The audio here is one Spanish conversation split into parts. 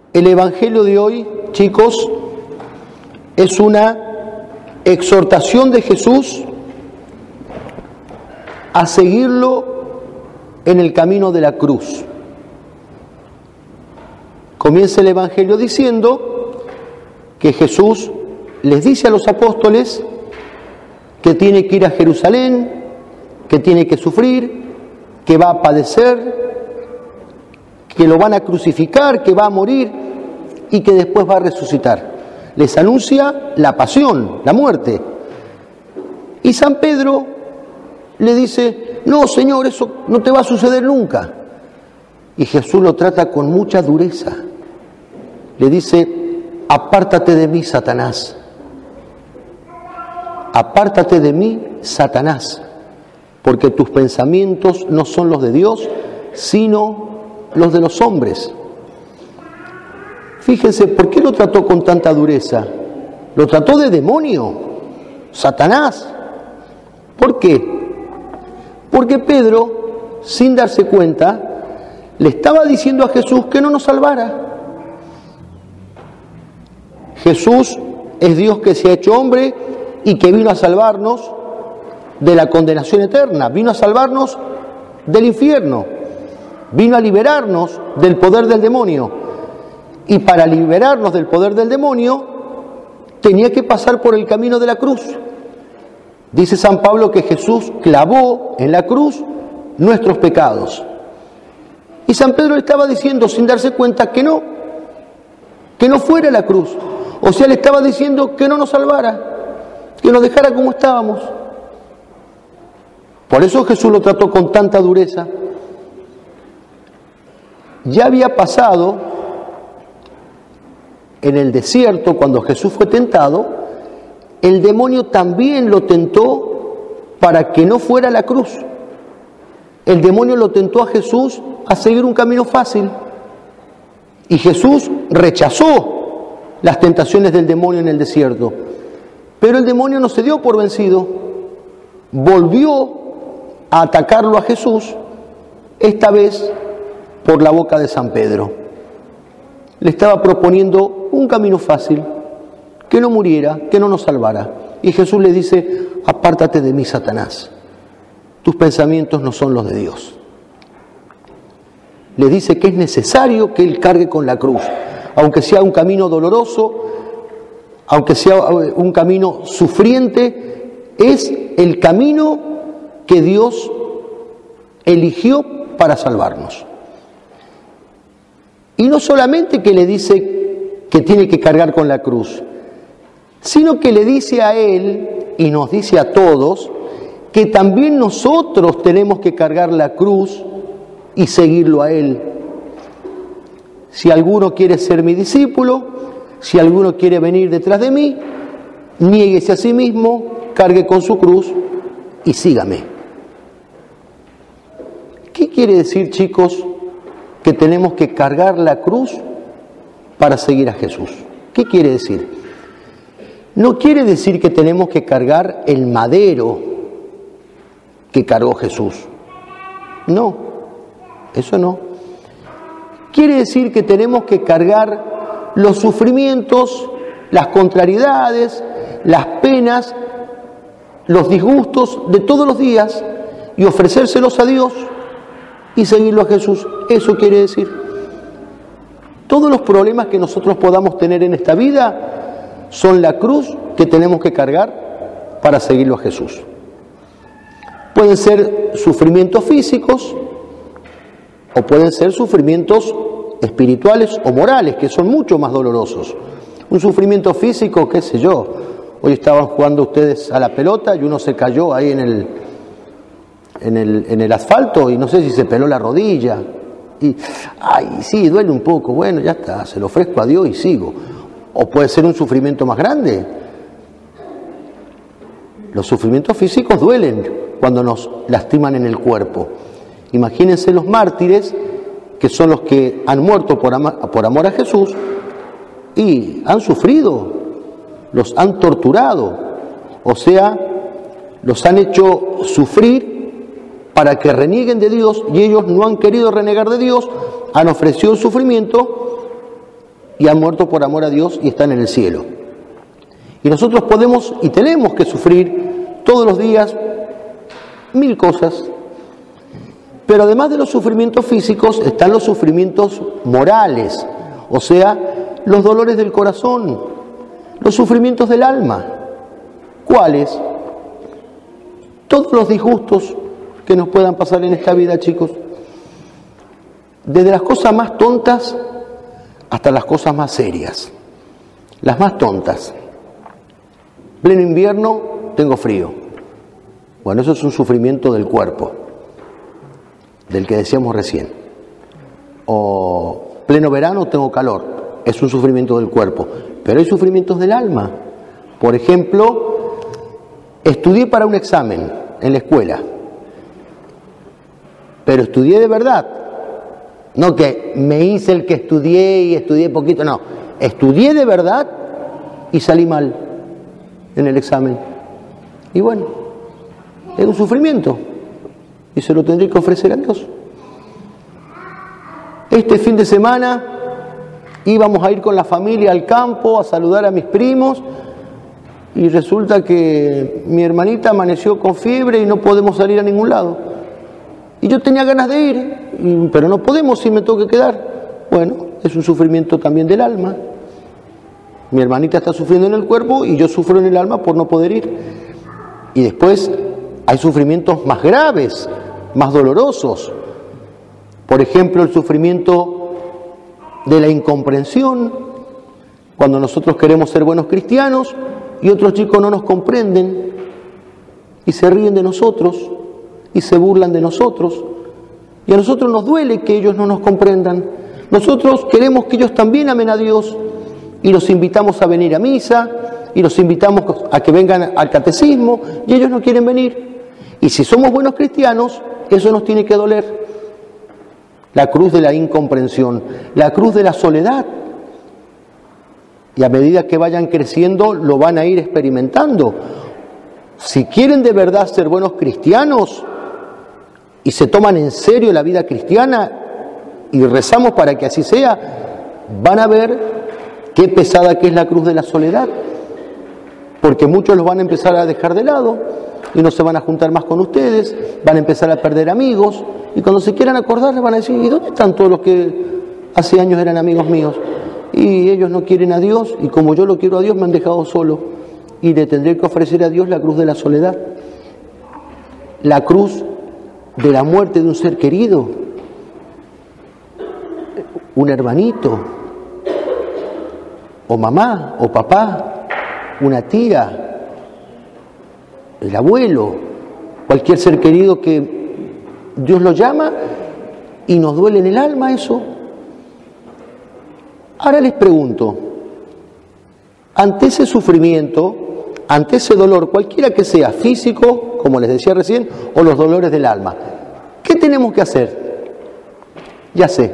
El Evangelio de hoy, chicos, es una exhortación de Jesús a seguirlo en el camino de la cruz. Comienza el Evangelio diciendo que Jesús les dice a los apóstoles que tiene que ir a Jerusalén, que tiene que sufrir, que va a padecer, que lo van a crucificar, que va a morir y que después va a resucitar. Les anuncia la pasión, la muerte. Y San Pedro le dice: no, Señor, eso no te va a suceder nunca. Y Jesús lo trata con mucha dureza. Le dice: apártate de mí, Satanás. Apártate de mí, Satanás, porque tus pensamientos no son los de Dios, sino los de los hombres. Fíjense, ¿por qué lo trató con tanta dureza? Lo trató de demonio, Satanás. ¿Por qué? Porque Pedro, sin darse cuenta, le estaba diciendo a Jesús que no nos salvara. Jesús es Dios que se ha hecho hombre y que vino a salvarnos de la condenación eterna, vino a salvarnos del infierno, vino a liberarnos del poder del demonio. Y para liberarnos del poder del demonio, tenía que pasar por el camino de la cruz. Dice San Pablo que Jesús clavó en la cruz nuestros pecados. Y San Pedro le estaba diciendo, sin darse cuenta, que no fuera la cruz. O sea, le estaba diciendo que no nos salvara, que nos dejara como estábamos. Por eso Jesús lo trató con tanta dureza. Ya había pasado en el desierto, cuando Jesús fue tentado, el demonio también lo tentó para que no fuera a la cruz. El demonio lo tentó a Jesús a seguir un camino fácil. Y Jesús rechazó las tentaciones del demonio en el desierto. Pero el demonio no se dio por vencido. Volvió a atacarlo a Jesús, esta vez por la boca de San Pedro. Le estaba proponiendo un camino fácil, que no muriera, que no nos salvara. Y Jesús le dice: apártate de mí, Satanás. Tus pensamientos no son los de Dios. Le dice que es necesario que él cargue con la cruz, aunque sea un camino doloroso, aunque sea un camino sufriente, es el camino que Dios eligió para salvarnos. Y no solamente que le dice que tiene que cargar con la cruz, sino que le dice a él, y nos dice a todos, que también nosotros tenemos que cargar la cruz y seguirlo a él. Si alguno quiere ser mi discípulo, si alguno quiere venir detrás de mí, niéguese a sí mismo, cargue con su cruz y sígame. ¿Qué quiere decir, chicos, que tenemos que cargar la cruz para seguir a Jesús? ¿Qué quiere decir? No quiere decir que tenemos que cargar el madero que cargó Jesús. No, eso no. Quiere decir que tenemos que cargar los sufrimientos, las contrariedades, las penas, los disgustos de todos los días y ofrecérselos a Dios y seguirlo a Jesús. Eso quiere decir. Todos los problemas que nosotros podamos tener en esta vida son la cruz que tenemos que cargar para seguirlo a Jesús. Pueden ser sufrimientos físicos o pueden ser sufrimientos espirituales o morales, que son mucho más dolorosos. Un sufrimiento físico, qué sé yo, hoy estaban jugando ustedes a la pelota y uno se cayó ahí en el asfalto y no sé si se peló la rodilla y sí, duele un poco, bueno, ya está, se lo ofrezco a Dios y sigo. O puede ser un sufrimiento más grande. Los sufrimientos físicos duelen cuando nos lastiman en el cuerpo. Imagínense los mártires, que son los que han muerto por amor a Jesús y han sufrido, los han torturado, o sea, los han hecho sufrir para que renieguen de Dios, y ellos no han querido renegar de Dios, han ofrecido el sufrimiento y han muerto por amor a Dios y están en el cielo. Y nosotros podemos y tenemos que sufrir todos los días 1000 cosas. Pero además de los sufrimientos físicos están los sufrimientos morales, o sea, los dolores del corazón, los sufrimientos del alma. ¿Cuáles? Todos los disgustos que nos puedan pasar en esta vida, chicos. Desde las cosas más tontas hasta las cosas más serias. Las más tontas. Pleno invierno, tengo frío. Bueno, eso es un sufrimiento del cuerpo, del que decíamos recién. O pleno verano, tengo calor. Es un sufrimiento del cuerpo. Pero hay sufrimientos del alma. Por ejemplo, estudié para un examen en la escuela. Pero estudié de verdad. No que me hice el que estudié y estudié poquito. No, estudié de verdad y salí mal en el examen. Y bueno, es un sufrimiento. Y se lo tendré que ofrecer a Dios. Este fin de semana íbamos a ir con la familia al campo a saludar a mis primos y resulta que mi hermanita amaneció con fiebre y no podemos salir a ningún lado. Y yo tenía ganas de ir, pero no podemos si me tengo que quedar. Bueno, es un sufrimiento también del alma. Mi hermanita está sufriendo en el cuerpo y yo sufro en el alma por no poder ir. Y después hay sufrimientos más graves, más dolorosos. Por ejemplo, el sufrimiento de la incomprensión, cuando nosotros queremos ser buenos cristianos y otros chicos no nos comprenden y se ríen de nosotros y se burlan de nosotros. Y a nosotros nos duele que ellos no nos comprendan. Nosotros queremos que ellos también amen a Dios y los invitamos a venir a misa y los invitamos a que vengan al catecismo y ellos no quieren venir. Y si somos buenos cristianos, eso nos tiene que doler. La cruz de la incomprensión, la cruz de la soledad. Y a medida que vayan creciendo, lo van a ir experimentando. Si quieren de verdad ser buenos cristianos y se toman en serio la vida cristiana y rezamos para que así sea, van a ver qué pesada que es la cruz de la soledad. Porque muchos los van a empezar a dejar de lado y no se van a juntar más con ustedes, van a empezar a perder amigos y cuando se quieran acordar les van a decir, ¿y dónde están todos los que hace años eran amigos míos? Y ellos no quieren a Dios y como yo lo quiero a Dios me han dejado solo y le tendré que ofrecer a Dios la cruz de la soledad, la cruz de la muerte de un ser querido, un hermanito, o mamá, o papá, una tía, el abuelo, cualquier ser querido que Dios lo llama y nos duele en el alma eso. Ahora les pregunto, ante ese sufrimiento, ante ese dolor, cualquiera que sea, físico, como les decía recién, o los dolores del alma, ¿qué tenemos que hacer? Ya sé,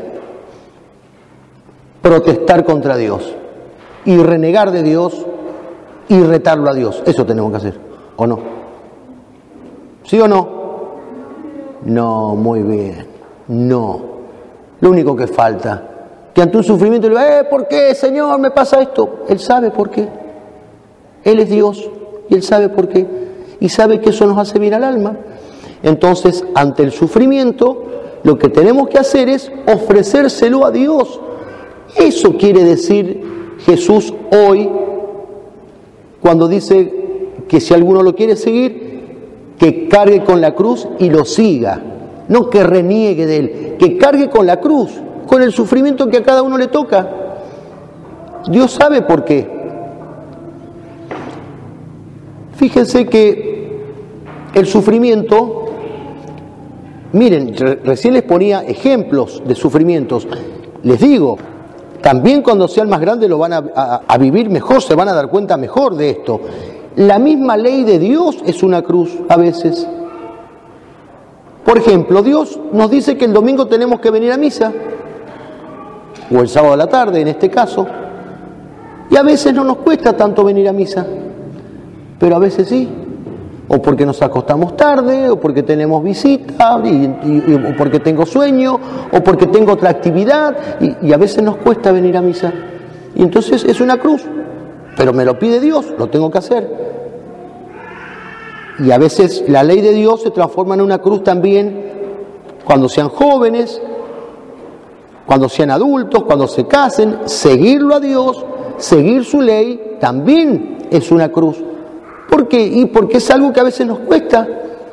protestar contra Dios y renegar de Dios y retarlo a Dios. Eso tenemos que hacer, ¿o no? ¿Sí o no? No, muy bien, no. Lo único que falta, que ante un sufrimiento le diga, ¿por qué, Señor, me pasa esto? Él sabe por qué. Él es Dios y Él sabe por qué. Y sabe que eso nos hace bien al alma. Entonces, ante el sufrimiento, lo que tenemos que hacer es ofrecérselo a Dios. Eso quiere decir Jesús hoy, cuando dice que si alguno lo quiere seguir, que cargue con la cruz y lo siga. No que reniegue de Él, que cargue con la cruz, con el sufrimiento que a cada uno le toca. Dios sabe por qué. Fíjense que el sufrimiento, miren, recién les ponía ejemplos de sufrimientos. Les digo, también cuando sean más grandes lo van a vivir mejor, se van a dar cuenta mejor de esto. La misma ley de Dios es una cruz a veces. Por ejemplo, Dios nos dice que el domingo tenemos que venir a misa, o el sábado a la tarde en este caso, y a veces no nos cuesta tanto venir a misa, pero a veces sí, o porque nos acostamos tarde, o porque tenemos visita, o porque tengo sueño, o porque tengo otra actividad, y a veces nos cuesta venir a misa. Y entonces es una cruz, pero me lo pide Dios, lo tengo que hacer. Y a veces la ley de Dios se transforma en una cruz también cuando sean jóvenes, cuando sean adultos, cuando se casen. Seguirlo a Dios, seguir su ley, también es una cruz. ¿Por qué? Y porque es algo que a veces nos cuesta.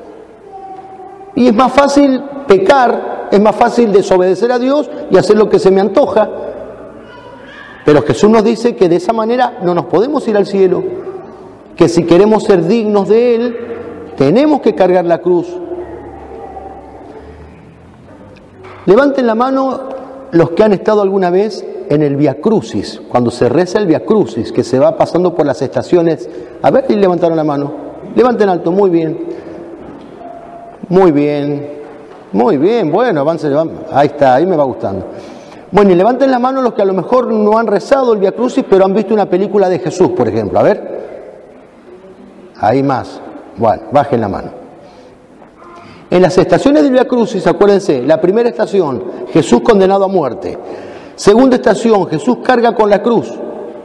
Y es más fácil pecar, es más fácil desobedecer a Dios y hacer lo que se me antoja. Pero Jesús nos dice que de esa manera no nos podemos ir al cielo, que si queremos ser dignos de Él, tenemos que cargar la cruz. Levanten la mano los que han estado alguna vez en el Via Crucis, cuando se reza el Via Crucis, que se va pasando por las estaciones. A ver, y levantaron la mano. Levanten alto, muy bien. Muy bien. Muy bien, bueno, avance, ahí está, ahí me va gustando. Bueno, y levanten la mano los que a lo mejor no han rezado el Via Crucis, pero han visto una película de Jesús, por ejemplo. A ver. Ahí más. Bueno, bajen la mano. En las estaciones del Via Crucis, acuérdense, la primera estación, Jesús condenado a muerte. Segunda estación, Jesús carga con la cruz.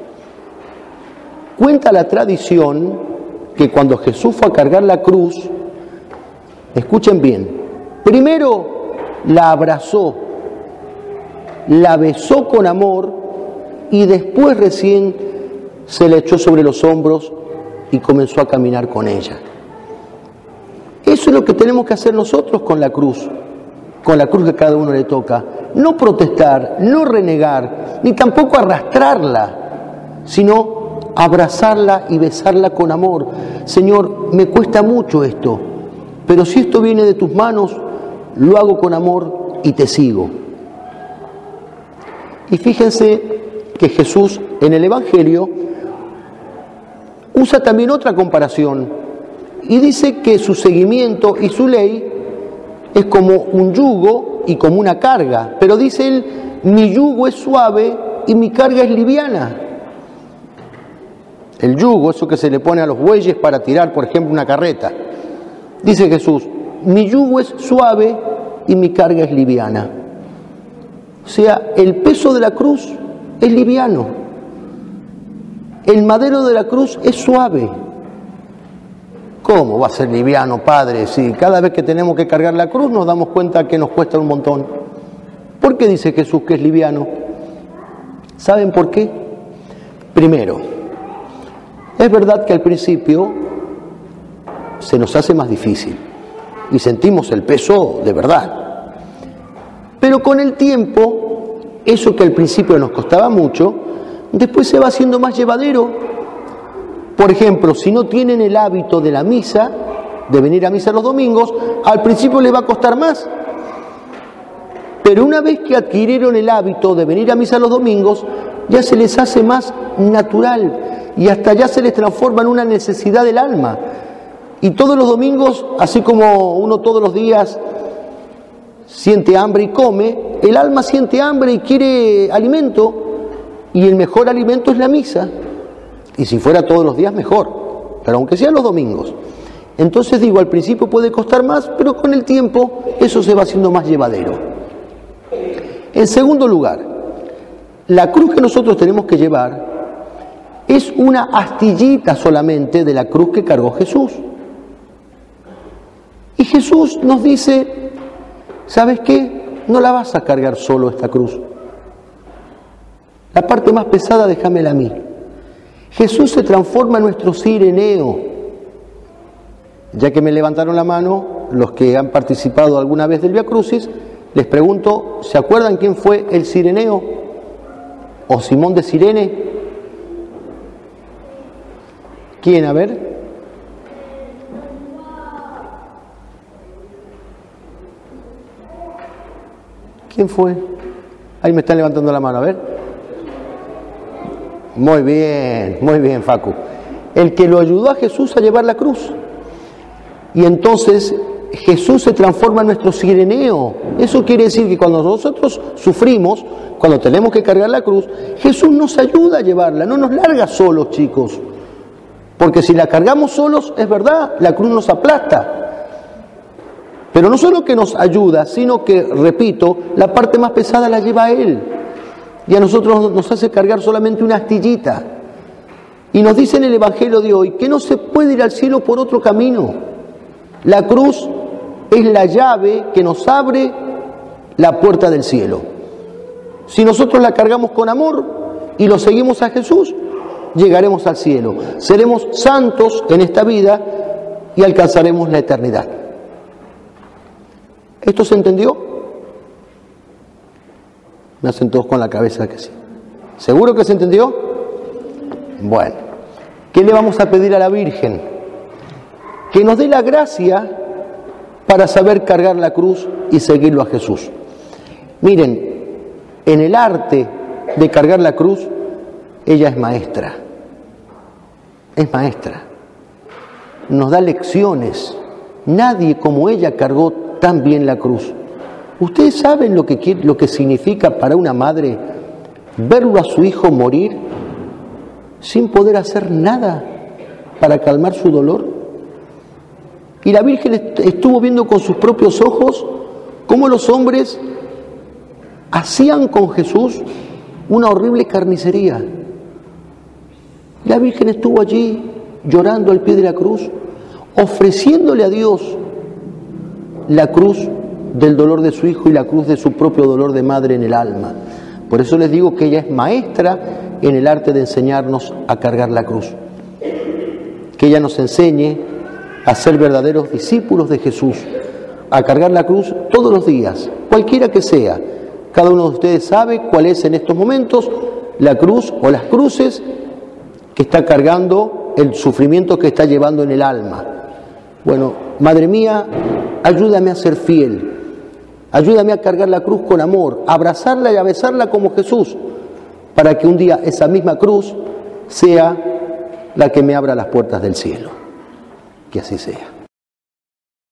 Cuenta la tradición que cuando Jesús fue a cargar la cruz, escuchen bien, primero la abrazó, la besó con amor y después recién se le echó sobre los hombros y comenzó a caminar con ella. Eso es lo que tenemos que hacer nosotros con la cruz que cada uno le toca. No protestar, no renegar, ni tampoco arrastrarla, sino abrazarla y besarla con amor. Señor, me cuesta mucho esto, pero si esto viene de tus manos, lo hago con amor y te sigo. Y fíjense que Jesús en el Evangelio usa también otra comparación y dice que su seguimiento y su ley es como un yugo y como una carga, pero dice él, mi yugo es suave y mi carga es liviana. El yugo, eso que se le pone a los bueyes para tirar, por ejemplo, una carreta. Dice Jesús, mi yugo es suave y mi carga es liviana. O sea, el peso de la cruz es liviano. El madero de la cruz es suave. ¿Cómo va a ser liviano, Padre? Si cada vez que tenemos que cargar la cruz nos damos cuenta que nos cuesta un montón. ¿Por qué dice Jesús que es liviano? ¿Saben por qué? Primero, es verdad que al principio se nos hace más difícil y sentimos el peso de verdad. Pero con el tiempo, eso que al principio nos costaba mucho, después se va haciendo más llevadero. Por ejemplo, si no tienen el hábito de la misa, de venir a misa los domingos, al principio les va a costar más. Pero una vez que adquirieron el hábito de venir a misa los domingos, ya se les hace más natural y hasta ya se les transforma en una necesidad del alma. Y todos los domingos, así como uno todos los días siente hambre y come, el alma siente hambre y quiere alimento, y el mejor alimento es la misa. Y si fuera todos los días, mejor, pero aunque sean los domingos. Entonces digo, al principio puede costar más, pero con el tiempo eso se va haciendo más llevadero. En segundo lugar, la cruz que nosotros tenemos que llevar es una astillita solamente de la cruz que cargó Jesús. Y Jesús nos dice, ¿sabes qué? No la vas a cargar solo esta cruz. La parte más pesada déjamela a mí. Jesús se transforma en nuestro cireneo. Ya que me levantaron la mano, los que han participado alguna vez del Via Crucis, les pregunto, ¿se acuerdan quién fue el cireneo? ¿O Simón de Cirene? ¿Quién? A ver. ¿Quién fue? Ahí me están levantando la mano, a ver. Muy bien, Facu. El que lo ayudó a Jesús a llevar la cruz. Y entonces Jesús se transforma en nuestro cireneo. Eso quiere decir que cuando nosotros sufrimos, cuando tenemos que cargar la cruz, Jesús nos ayuda a llevarla, no nos larga solos, chicos. Porque si la cargamos solos, es verdad, la cruz nos aplasta. Pero no solo que nos ayuda, sino que, repito, la parte más pesada la lleva Él. y a nosotros nos hace cargar solamente una astillita. Y nos dice en el Evangelio de hoy que no se puede ir al cielo por otro camino. La cruz es la llave que nos abre la puerta del cielo. Si nosotros la cargamos con amor y lo seguimos a Jesús, llegaremos al cielo. Seremos santos en esta vida y alcanzaremos la eternidad. ¿Esto se entendió? Me hacen todos con la cabeza que sí. ¿Seguro que se entendió? Bueno, ¿qué le vamos a pedir a la Virgen? Que nos dé la gracia para saber cargar la cruz y seguirlo a Jesús. Miren, en el arte de cargar la cruz, ella es maestra. Es maestra. Nos da lecciones. Nadie como ella cargó tan bien la cruz. ¿Ustedes saben lo que significa para una madre verlo a su hijo morir sin poder hacer nada para calmar su dolor? Y la Virgen estuvo viendo con sus propios ojos cómo los hombres hacían con Jesús una horrible carnicería. La Virgen estuvo allí llorando al pie de la cruz, ofreciéndole a Dios la cruz del dolor de su hijo y la cruz de su propio dolor de madre en el alma. Por eso les digo que ella es maestra en el arte de enseñarnos a cargar la cruz. Que ella nos enseñe a ser verdaderos discípulos de Jesús, a cargar la cruz todos los días, cualquiera que sea. Cada uno de ustedes sabe cuál es en estos momentos la cruz o las cruces que está cargando, el sufrimiento que está llevando en el alma. Bueno, Madre mía, ayúdame a ser fiel. Ayúdame a cargar la cruz con amor, a abrazarla y a besarla como Jesús, para que un día esa misma cruz sea la que me abra las puertas del cielo. Que así sea.